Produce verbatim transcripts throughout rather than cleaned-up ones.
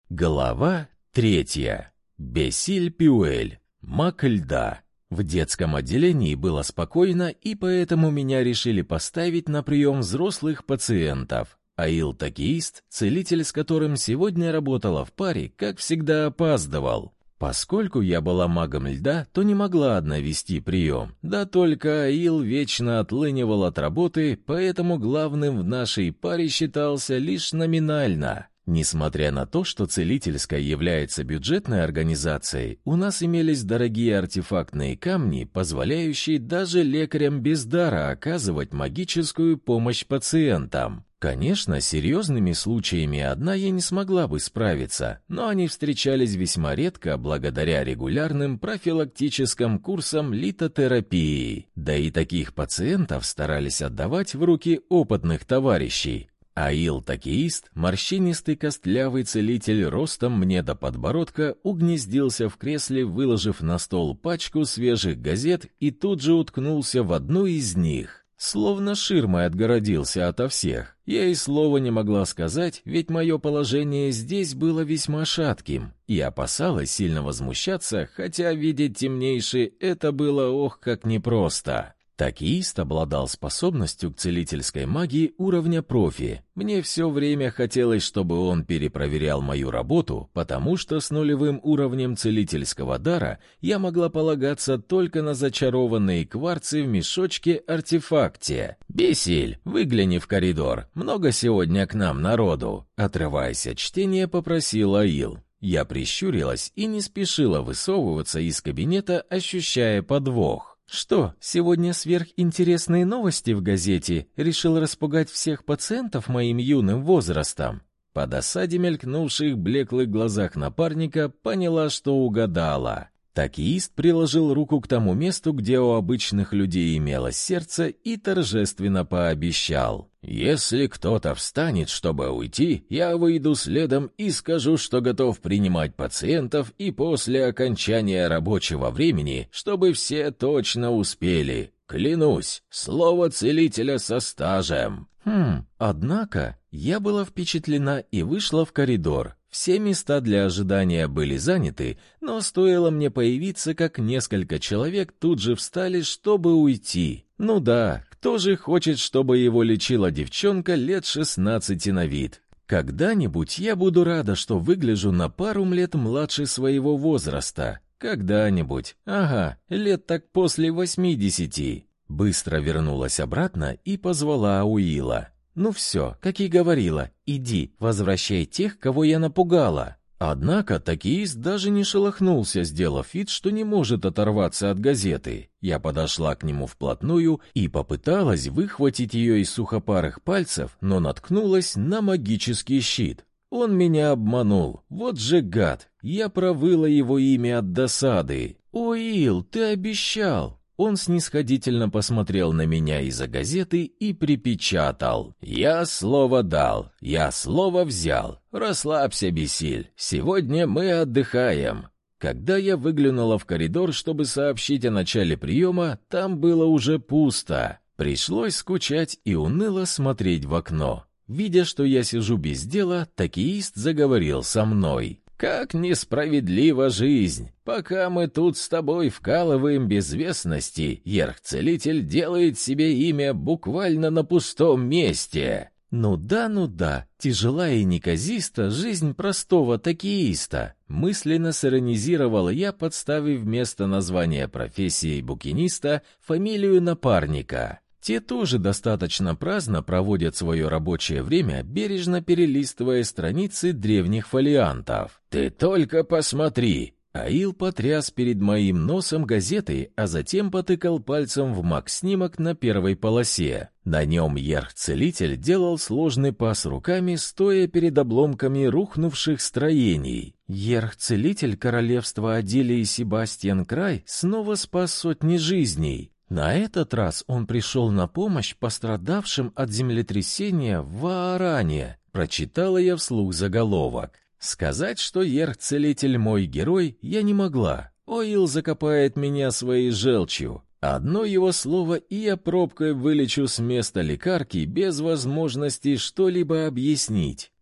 Глава третья. Бесиль Пюэль. Маг льда. В детском отделении было спокойно, и поэтому меня решили поставить на прием взрослых пациентов. Аил Токеист, целитель, с которым сегодня работала в паре, как всегда опаздывал. Поскольку я была магом льда, то не могла одна вести прием. Да только Аил вечно отлынивал от работы, поэтому главным в нашей паре считался лишь номинально. Несмотря на то, что целительская является бюджетной организацией, у нас имелись дорогие артефактные камни, позволяющие даже лекарям без дара оказывать магическую помощь пациентам. Конечно, с серьезными случаями одна я не смогла бы справиться, но они встречались весьма редко благодаря регулярным профилактическим курсам литотерапии. Да и таких пациентов старались отдавать в руки опытных товарищей. Аил Токеист, морщинистый костлявый целитель ростом мне до подбородка, угнездился в кресле, выложив на стол пачку свежих газет, и тут же уткнулся в одну из них. Словно ширмой отгородился ото всех. Я и слова не могла сказать, ведь мое положение здесь было весьма шатким. И опасалась сильно возмущаться, хотя видеть темнейший это было ох как непросто. Токеист обладал способностью к целительской магии уровня профи. Мне все время хотелось, чтобы он перепроверял мою работу, потому что с нулевым уровнем целительского дара я могла полагаться только на зачарованные кварцы в мешочке-артефакте. «Бесиль, выгляни в коридор, много сегодня к нам народу», — отрываясь от чтения, попросил Аил. Я прищурилась и не спешила высовываться из кабинета, ощущая подвох. «Что, сегодня сверхинтересные новости в газете? Решил распугать всех пациентов моим юным возрастом?» По досаде мелькнувших в блеклых глазах напарника поняла, что угадала. Токеист приложил руку к тому месту, где у обычных людей имелось сердце, и торжественно пообещал: «Если кто-то встанет, чтобы уйти, я выйду следом и скажу, что готов принимать пациентов и после окончания рабочего времени, чтобы все точно успели. Клянусь, слово целителя со стажем». Хм, однако я была впечатлена и вышла в коридор. Все места для ожидания были заняты, но стоило мне появиться, как несколько человек тут же встали, чтобы уйти. Ну да, кто же хочет, чтобы его лечила девчонка лет шестнадцати на вид? Когда-нибудь я буду рада, что выгляжу на пару лет младше своего возраста. Когда-нибудь. Ага, лет так после восьмидесяти. Быстро вернулась обратно и позвала Уилла. «Ну все, как и говорила, иди, возвращай тех, кого я напугала». Однако Токеист даже не шелохнулся, сделав вид, что не может оторваться от газеты. Я подошла к нему вплотную и попыталась выхватить ее из сухопарых пальцев, но наткнулась на магический щит. Он меня обманул, вот же гад, я провыла его имя от досады. «Уилл, ты обещал!» Он снисходительно посмотрел на меня из-за газеты и припечатал: «Я слово дал, я слово взял. Расслабься, Бесиль, сегодня мы отдыхаем». Когда я выглянула в коридор, чтобы сообщить о начале приема, там было уже пусто. Пришлось скучать и уныло смотреть в окно. Видя, что я сижу без дела, Токеист заговорил со мной. «Как несправедлива жизнь! Пока мы тут с тобой вкалываем безвестности, Ерх-целитель делает себе имя буквально на пустом месте». «Ну да, ну да, тяжела и неказиста жизнь простого токеиста», мысленно сиронизировал я, подставив вместо названия профессии букиниста фамилию напарника. Те тоже достаточно праздно проводят свое рабочее время, бережно перелистывая страницы древних фолиантов. «Ты только посмотри!» Аил потряс перед моим носом газетой, а затем потыкал пальцем в маг-снимок на первой полосе. На нем Ерх-целитель делал сложный пас руками, стоя перед обломками рухнувших строений. Ерх-целитель королевства Адилии Себастьян Край снова спас сотни жизней. На этот раз он пришел на помощь пострадавшим от землетрясения в Вааране. Прочитала я вслух заголовок. Сказать, что Ерх-целитель мой герой, я не могла. Оил закопает меня своей желчью. Одно его слово, и я пробкой вылечу с места лекарки без возможности что-либо объяснить.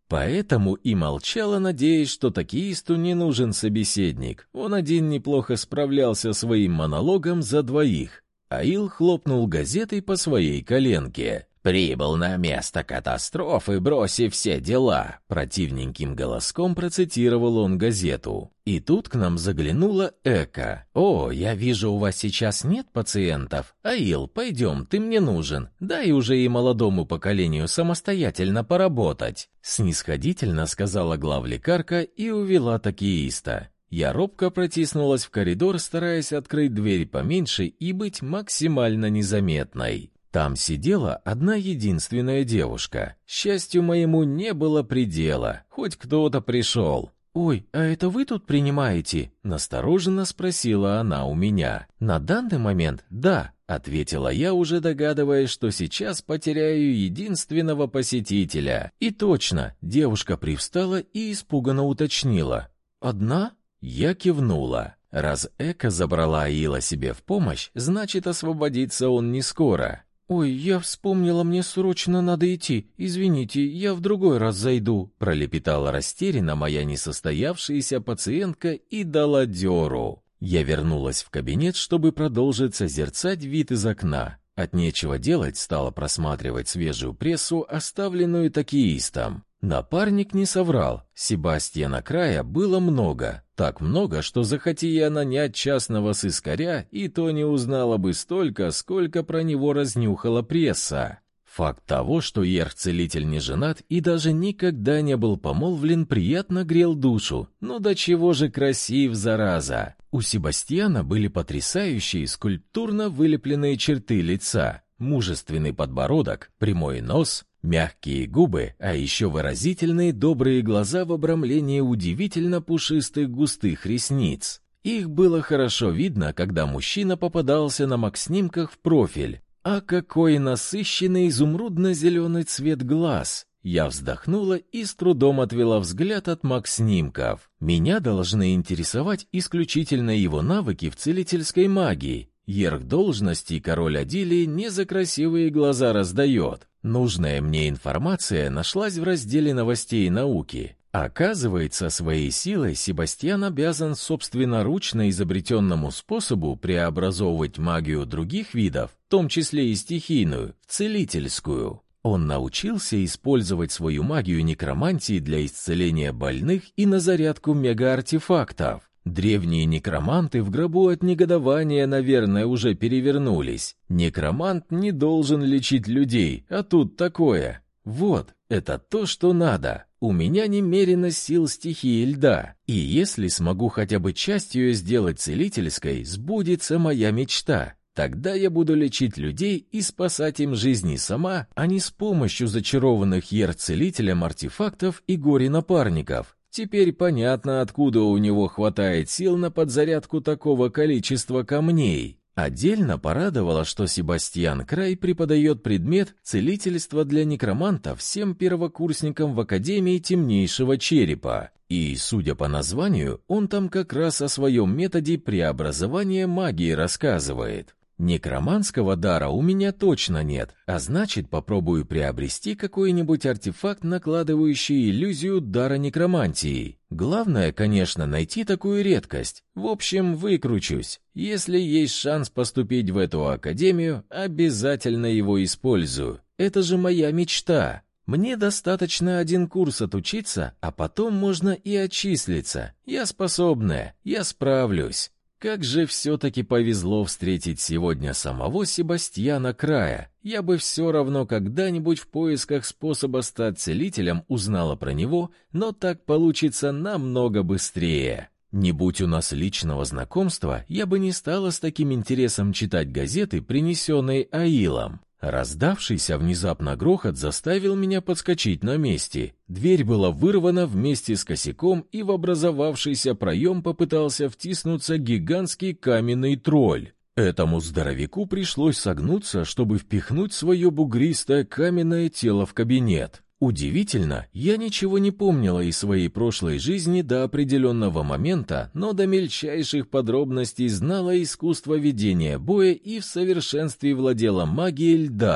Поэтому и молчала, надеясь, что токиисту не нужен собеседник. Он один неплохо справлялся своим монологом за двоих. Аил хлопнул газетой по своей коленке. «Прибыл на место катастрофы, бросив все дела», — противненьким голоском процитировал он газету. И тут к нам заглянула Эка. «О, я вижу, у вас сейчас нет пациентов. Аил, пойдем, ты мне нужен. Дай уже и молодому поколению самостоятельно поработать», — снисходительно сказала главлекарка и увела токииста. Я робко протиснулась в коридор, стараясь открыть дверь поменьше и быть максимально незаметной. Там сидела одна единственная девушка. Счастью моему не было предела, хоть кто-то пришел. «Ой, а это вы тут принимаете?» — настороженно спросила она у меня. «На данный момент да», — ответила я, уже догадываясь, что сейчас потеряю единственного посетителя. И точно, девушка привстала и испуганно уточнила. «Одна?» Я кивнула. Раз Эка забрала Аила себе в помощь, значит, освободиться он не скоро. «Ой, я вспомнила, мне срочно надо идти. Извините, я в другой раз зайду», — пролепетала растерянно моя несостоявшаяся пациентка и дала дёру. Я вернулась в кабинет, чтобы продолжить созерцать вид из окна. От нечего делать стала просматривать свежую прессу, оставленную токиистом. Напарник не соврал. Себастьяна Края было много. Так много, что захоти я нанять частного сыскаря, и то не узнала бы столько, сколько про него разнюхала пресса. Факт того, что Ерх-целитель не женат и даже никогда не был помолвлен, приятно грел душу. Ну до чего же красив, зараза! У Себастьяна были потрясающие скульптурно вылепленные черты лица, мужественный подбородок, прямой нос, мягкие губы, а еще выразительные добрые глаза в обрамлении удивительно пушистых густых ресниц. Их было хорошо видно, когда мужчина попадался на маг-снимках в профиль. А какой насыщенный изумрудно-зеленый цвет глаз! Я вздохнула и с трудом отвела взгляд от маг-снимков. Меня должны интересовать исключительно его навыки в целительской магии. Ерх должности король Адилии не за красивые глаза раздает. Нужная мне информация нашлась в разделе новостей и науки. Оказывается, своей силой Себастьян обязан собственноручно изобретенному способу преобразовывать магию других видов, в том числе и стихийную, в целительскую. Он научился использовать свою магию некромантии для исцеления больных и на зарядку мегаартефактов. Древние некроманты в гробу от негодования, наверное, уже перевернулись. Некромант не должен лечить людей, а тут такое. Вот, это то, что надо. У меня немерено сил стихии льда, и если смогу хотя бы часть ее сделать целительской, сбудется моя мечта. Тогда я буду лечить людей и спасать им жизни сама, а не с помощью зачарованных Ерх-целителем артефактов и горе-напарников. Теперь понятно, откуда у него хватает сил на подзарядку такого количества камней. Отдельно порадовало, что Себастьян Край преподает предмет целительства для некромантов всем первокурсникам в Академии Темнейшего Черепа. И, судя по названию, он там как раз о своем методе преобразования магии рассказывает. Некроманского дара у меня точно нет, а значит, попробую приобрести какой-нибудь артефакт, накладывающий иллюзию дара некромантии. Главное, конечно, найти такую редкость. В общем, выкручусь. Если есть шанс поступить в эту академию, обязательно его использую. Это же моя мечта. Мне достаточно один курс отучиться, а потом можно и отчислиться. Я способная, я справлюсь. Как же все-таки повезло встретить сегодня самого Себастьяна Края. Я бы все равно когда-нибудь в поисках способа стать целителем узнала про него, но так получится намного быстрее. Не будь у нас личного знакомства, я бы не стала с таким интересом читать газеты, принесенные Аилом. Раздавшийся внезапно грохот заставил меня подскочить на месте. Дверь была вырвана вместе с косяком, и в образовавшийся проем попытался втиснуться гигантский каменный тролль. Этому здоровяку пришлось согнуться, чтобы впихнуть свое бугристое каменное тело в кабинет. Удивительно, я ничего не помнила из своей прошлой жизни до определенного момента, но до мельчайших подробностей знала искусство ведения боя и в совершенстве владела магией льда.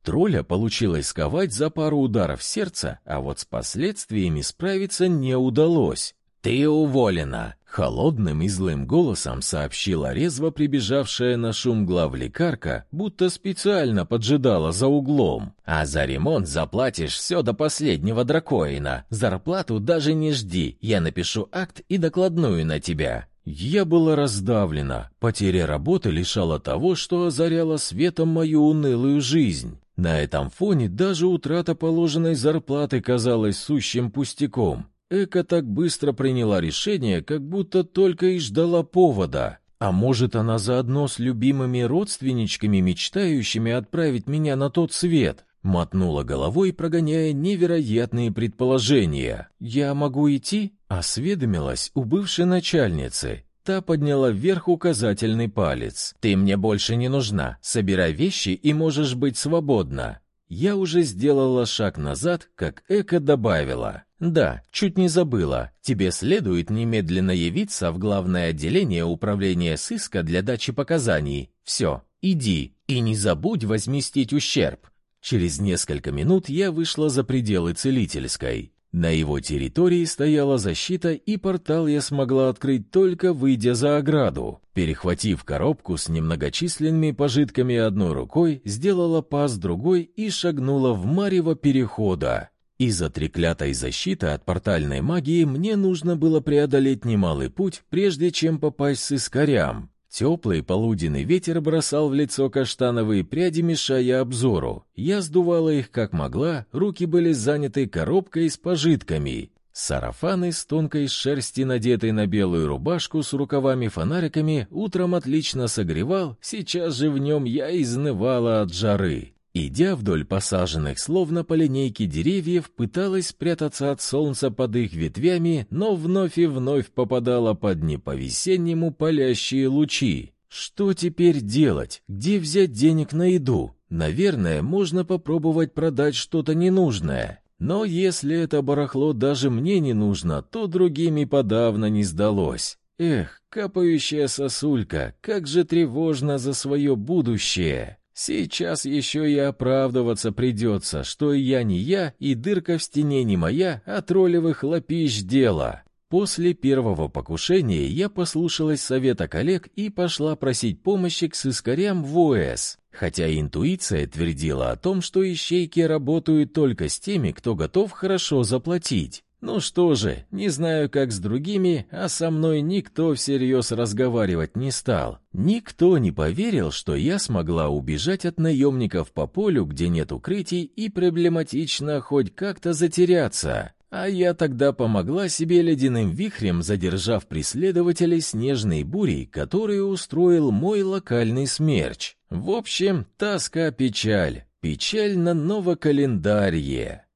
Тролля получилось сковать за пару ударов сердца, а вот с последствиями справиться не удалось. «Ты уволена!» — холодным и злым голосом сообщила резво прибежавшая на шум главлекарка, будто специально поджидала за углом. «А за ремонт заплатишь все до последнего дракоина. Зарплату даже не жди, я напишу акт и докладную на тебя». Я была раздавлена. Потеря работы лишала того, что озаряло светом мою унылую жизнь. На этом фоне даже утрата положенной зарплаты казалась сущим пустяком. Эка так быстро приняла решение, как будто только и ждала повода. А может, она заодно с любимыми родственничками, мечтающими отправить меня на тот свет? Мотнула головой, прогоняя невероятные предположения. «Я могу идти?» — осведомилась у бывшей начальницы. Та подняла вверх указательный палец. «Ты мне больше не нужна. Собирай вещи и можешь быть свободна». Я уже сделала шаг назад, как Эка добавила. «Да, чуть не забыла. Тебе следует немедленно явиться в главное отделение управления сыска для дачи показаний. Все, иди. И не забудь возместить ущерб». Через несколько минут я вышла за пределы целительской. На его территории стояла защита, и портал я смогла открыть только выйдя за ограду. Перехватив коробку с немногочисленными пожитками одной рукой, сделала пас другой и шагнула в марево перехода. Из-за треклятой защиты от портальной магии мне нужно было преодолеть немалый путь, прежде чем попасть с искорям. Теплый полуденный ветер бросал в лицо каштановые пряди, мешая обзору. Я сдувала их как могла, руки были заняты коробкой с пожитками. Сарафан из тонкой шерсти, надетый на белую рубашку с рукавами-фонариками, утром отлично согревал, сейчас же в нем я изнывала от жары. Идя вдоль посаженных словно по линейке деревьев, пыталась спрятаться от солнца под их ветвями, но вновь и вновь попадала под не по-весеннему палящие лучи. Что теперь делать? Где взять денег на еду? Наверное, можно попробовать продать что-то ненужное. Но если это барахло даже мне не нужно, то другим и подавно не сдалось. Эх, капающая сосулька, как же тревожно за свое будущее. Сейчас еще и оправдываться придется, что и я не я, и дырка в стене не моя, а троллевых лапищ дело. После первого покушения я послушалась совета коллег и пошла просить помощи к сыскарям в ОС. Хотя интуиция твердила о том, что ищейки работают только с теми, кто готов хорошо заплатить. Ну что же, не знаю, как с другими, а со мной никто всерьез разговаривать не стал. Никто не поверил, что я смогла убежать от наемников по полю, где нет укрытий, и проблематично хоть как-то затеряться. А я тогда помогла себе ледяным вихрем, задержав преследователей снежной бурей, которую устроил мой локальный смерч. В общем, тоска-печаль. Печаль на новокалендарье.